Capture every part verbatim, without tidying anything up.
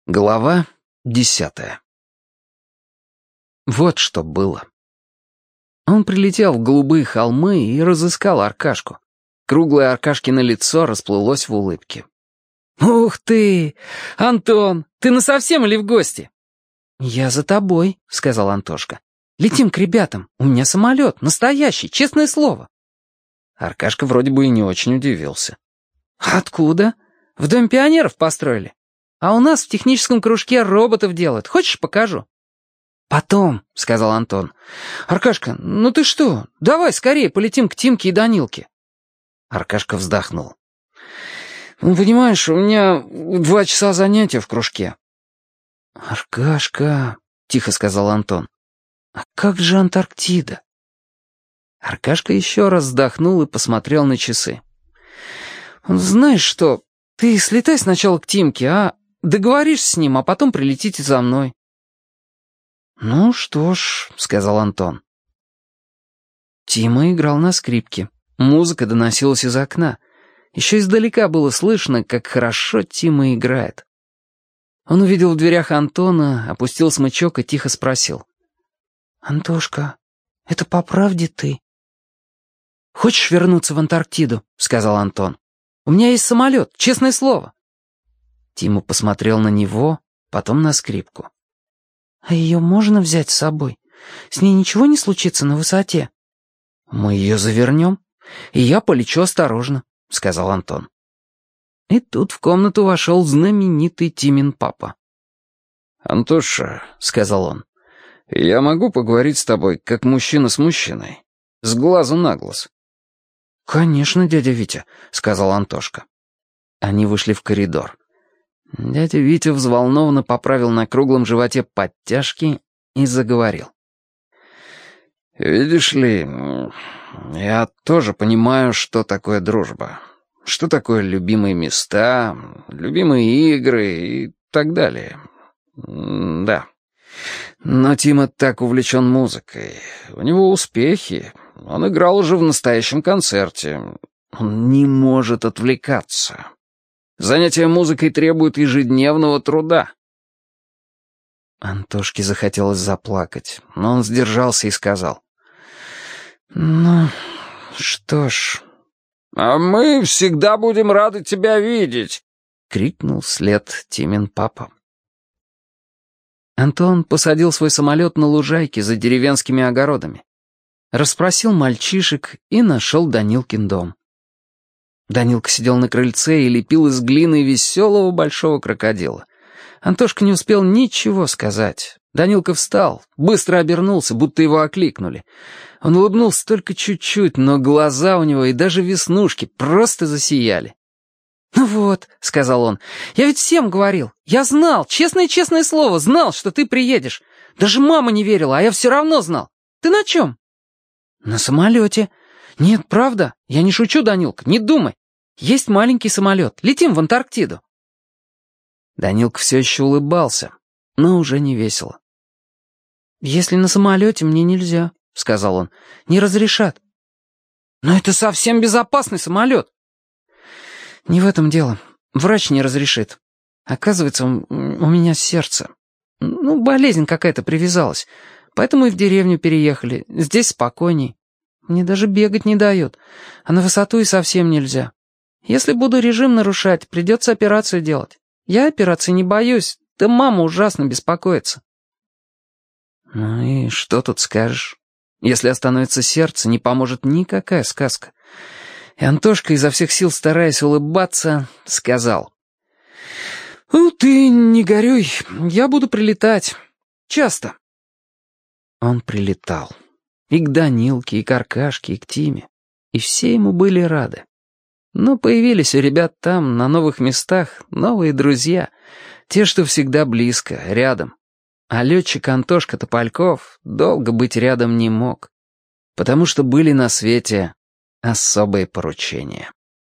Глава десятая. Вот что было. Он прилетел в голубые холмы и разыскал Аркашку. Круглое Аркашкино лицо расплылось в улыбке. «Ух ты! Антон, ты насовсем или в гости?» «Я за тобой», — сказал Антошка. «Летим к ребятам. У меня самолет, настоящий, честное слово». Аркашка вроде бы и не очень удивился. «Откуда? В Доме пионеров построили? А у нас в техническом кружке роботов делают. Хочешь, покажу?» «Потом», — сказал Антон. «Аркашка, ну ты что? Давай скорее полетим к Тимке и Данилке». Аркашка вздохнул. «Ну, понимаешь, у меня два часа занятия в кружке». «Аркашка», — тихо сказал Антон, — «а как же Антарктида?» Аркашка еще раз вздохнул и посмотрел на часы. «Знаешь что, ты слетай сначала к Тимке, а? Договоришься с ним, а потом прилетите за мной». «Ну что ж», — сказал Антон. Тима играл на скрипке. Музыка доносилась из окна. Еще издалека было слышно, как хорошо Тима играет. Он увидел в дверях Антона, опустил смычок и тихо спросил. «Антошка, это по правде ты?» «Хочешь вернуться в Антарктиду?» — сказал Антон. «У меня есть самолет, честное слово». Тима посмотрел на него, потом на скрипку. «А ее можно взять с собой? С ней ничего не случится на высоте?» «Мы ее завернем, и я полечу осторожно», — сказал Антон. И тут в комнату вошел знаменитый Тимин папа. «Антоша», — сказал он, — «я могу поговорить с тобой, как мужчина с мужчиной, с глазу на глаз?» «Конечно, дядя Витя», — сказал Антошка. Они вышли в коридор. Дядя Витя взволнованно поправил на круглом животе подтяжки и заговорил. «Видишь ли, я тоже понимаю, что такое дружба, что такое любимые места, любимые игры и так далее. Да. Но Тима так увлечен музыкой. У него успехи. Он играл уже в настоящем концерте. Он не может отвлекаться. Занятия музыкой требуют ежедневного труда». Антошке захотелось заплакать, но он сдержался и сказал. «Ну, что ж...» «А мы всегда будем рады тебя видеть!» — крикнул вслед Тимин папа. Антон посадил свой самолет на лужайке за деревенскими огородами. Расспросил мальчишек и нашел Данилкин дом. Данилка сидел на крыльце и лепил из глины веселого большого крокодила. Антошка не успел ничего сказать. Данилка встал, быстро обернулся, будто его окликнули. Он улыбнулся только чуть-чуть, но глаза у него и даже веснушки просто засияли. «Ну вот», — сказал он, — «я ведь всем говорил. Я знал, честное-честное слово, знал, что ты приедешь. Даже мама не верила, а я все равно знал. Ты на чем?» «На самолете. Нет, правда, я не шучу, Данилка, не думай. Есть маленький самолет, летим в Антарктиду». Данилка все еще улыбался, но уже не весело. «Если на самолете, мне нельзя», — сказал он. «Не разрешат». «Но это совсем безопасный самолет». «Не в этом дело. Врач не разрешит. Оказывается, у меня сердце. Ну, болезнь какая-то привязалась. Поэтому и в деревню переехали. Здесь спокойней. Мне даже бегать не дают. А на высоту и совсем нельзя. Если буду режим нарушать, придется операцию делать. Я операции не боюсь, да мама ужасно беспокоится». «Ну и что тут скажешь? Если остановится сердце, не поможет никакая сказка». И Антошка, изо всех сил стараясь улыбаться, сказал. «Ну, ты не горюй, я буду прилетать. Часто». Он прилетал. И к Данилке, и к Аркашке, и к Тиме. И все ему были рады. Но появились у ребят там, на новых местах, новые друзья. Те, что всегда близко, рядом. А летчик Антошка Топольков долго быть рядом не мог. Потому что были на свете особые поручения.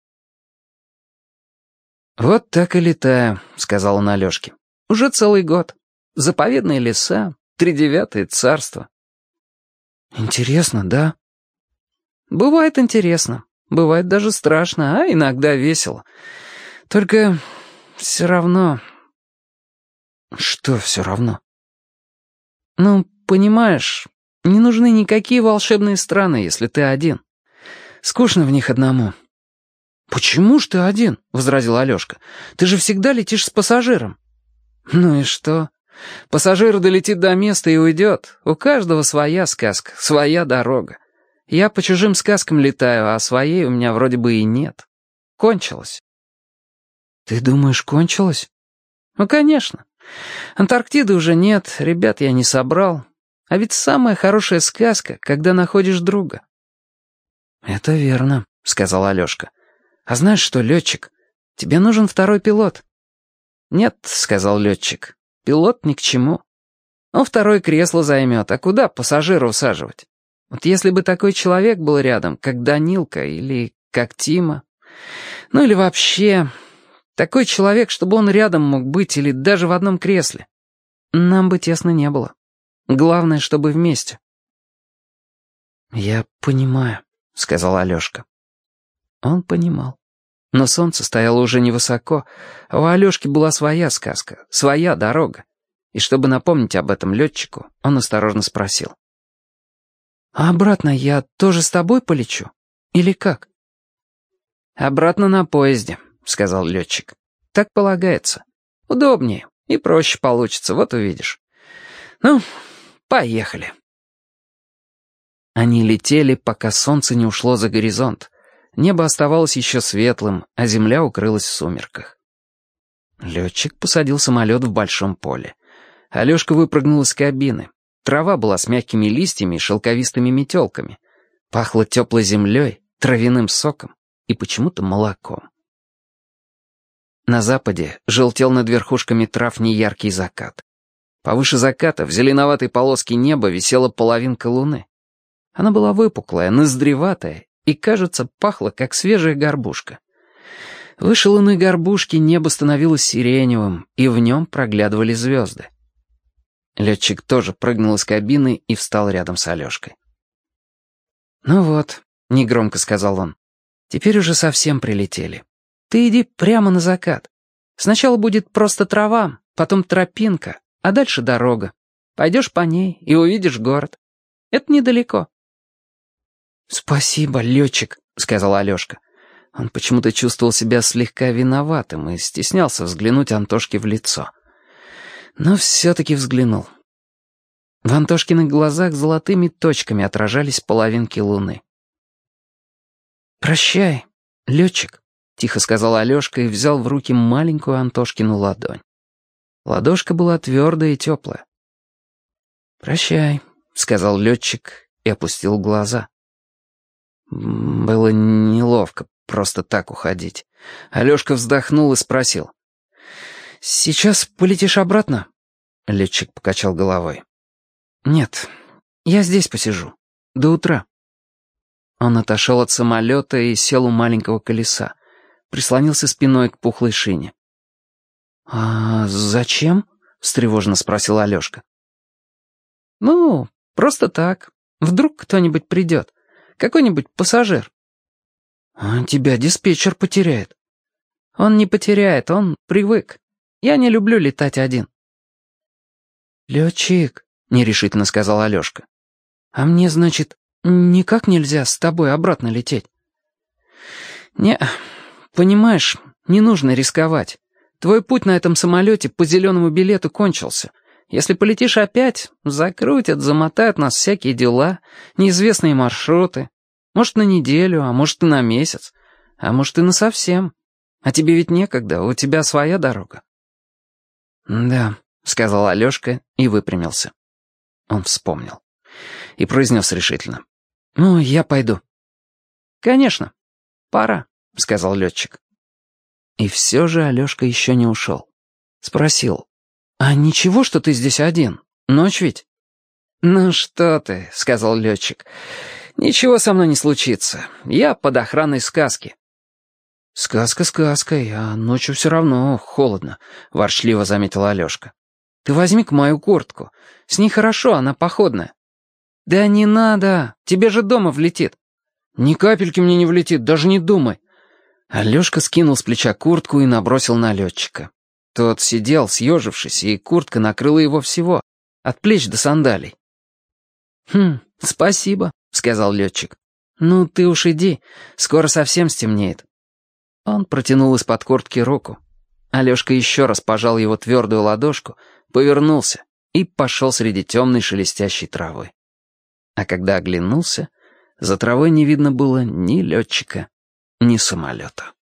«Вот так и летаю», — сказал он Алешке. «Уже целый год. Заповедные леса, тридевятое царство». «Интересно, да?» «Бывает интересно, бывает даже страшно, а иногда весело. Только все равно Что все равно? Ну, понимаешь, не нужны никакие волшебные страны, если ты один. Скучно в них одному. «Почему ж ты один?» — возразил Алешка. «Ты же всегда летишь с пассажиром». «Ну и что? Пассажир долетит до места и уйдет. У каждого своя сказка, своя дорога. Я по чужим сказкам летаю, а своей у меня вроде бы и нет. Кончилось». «Ты думаешь, кончилось?» «Ну, конечно. Антарктиды уже нет, ребят я не собрал. А ведь самая хорошая сказка, когда находишь друга». «Это верно», — сказал Алешка. «А знаешь что, летчик, тебе нужен второй пилот». «Нет», — сказал летчик, — «пилот ни к чему. Он второе кресло займет, а куда пассажира усаживать? Вот если бы такой человек был рядом, как Данилка или как Тима, ну или вообще такой человек, чтобы он рядом мог быть или даже в одном кресле, нам бы тесно не было. Главное, чтобы вместе». «Я понимаю», — сказал Алешка. Он понимал. Но солнце стояло уже невысоко, а у Алешки была своя сказка, своя дорога. И чтобы напомнить об этом летчику, он осторожно спросил. «А обратно я тоже с тобой полечу? Или как?» «Обратно на поезде», — сказал летчик. «Так полагается. Удобнее и проще получится, вот увидишь. Ну, поехали». Они летели, пока солнце не ушло за горизонт. Небо оставалось еще светлым, а земля укрылась в сумерках. Летчик посадил самолет в большом поле. Алешка выпрыгнул из кабины. Трава была с мягкими листьями и шелковистыми метелками. Пахло теплой землей, травяным соком и почему-то молоком. На западе желтел над верхушками трав неяркий закат. Повыше заката в зеленоватой полоске неба висела половинка луны. Она была выпуклая, ноздреватая и, кажется, пахла, как свежая горбушка. Выше луны горбушки небо становилось сиреневым, и в нем проглядывали звезды. Летчик тоже прыгнул из кабины и встал рядом с Алешкой. «Ну вот», — негромко сказал он, — «теперь уже совсем прилетели. Ты иди прямо на закат. Сначала будет просто трава, потом тропинка, а дальше дорога. Пойдешь по ней и увидишь город. Это недалеко». «Спасибо, летчик», — сказал Алешка. Он почему-то чувствовал себя слегка виноватым и стеснялся взглянуть Антошке в лицо. Но все-таки взглянул. В Антошкиных глазах золотыми точками отражались половинки луны. «Прощай, летчик», — тихо сказал Алешка и взял в руки маленькую Антошкину ладонь. Ладошка была твердая и теплая. «Прощай», — сказал летчик и опустил глаза. Было неловко просто так уходить. Алешка вздохнул и спросил. «Сейчас полетишь обратно?» Летчик покачал головой. «Нет, я здесь посижу. До утра». Он отошел от самолета и сел у маленького колеса. Прислонился спиной к пухлой шине. «А зачем?» — встревоженно спросил Алешка. «Ну, просто так. Вдруг кто-нибудь придет. Какой-нибудь пассажир». «А тебя диспетчер потеряет». «Он не потеряет, он привык. Я не люблю летать один». «Летчик», — нерешительно сказал Алешка, — «а мне, значит, никак нельзя с тобой обратно лететь?» «Не, понимаешь, не нужно рисковать. Твой путь на этом самолете по зеленому билету кончился. Если полетишь опять, закрутят, замотают нас всякие дела, неизвестные маршруты. Может, на неделю, а может, и на месяц, а может, и насовсем. А тебе ведь некогда, у тебя своя дорога». «Да», — сказал Алешка и выпрямился. Он вспомнил. И произнес решительно. «Ну, я пойду». «Конечно, пора», — сказал летчик. И все же Алешка еще не ушел. Спросил. «А ничего, что ты здесь один? Ночь ведь?» «Ну что ты», — сказал летчик. «Ничего со мной не случится. Я под охраной сказки». «Сказка сказкой, а ночью все равно холодно», — ворчливо заметил Алешка. «Ты возьми-ка мою куртку. С ней хорошо, она походная». «Да не надо, тебе же дома влетит». «Ни капельки мне не влетит, даже не думай». Алешка скинул с плеча куртку и набросил на летчика. Тот сидел, съежившись, и куртка накрыла его всего, от плеч до сандалий. «Хм, спасибо», — сказал летчик. «Ну, ты уж иди, скоро совсем стемнеет». Он протянул из-под куртки руку. Алешка еще раз пожал его твердую ладошку, повернулся и пошел среди темной шелестящей травы. А когда оглянулся, за травой не видно было ни летчика, ни самолета.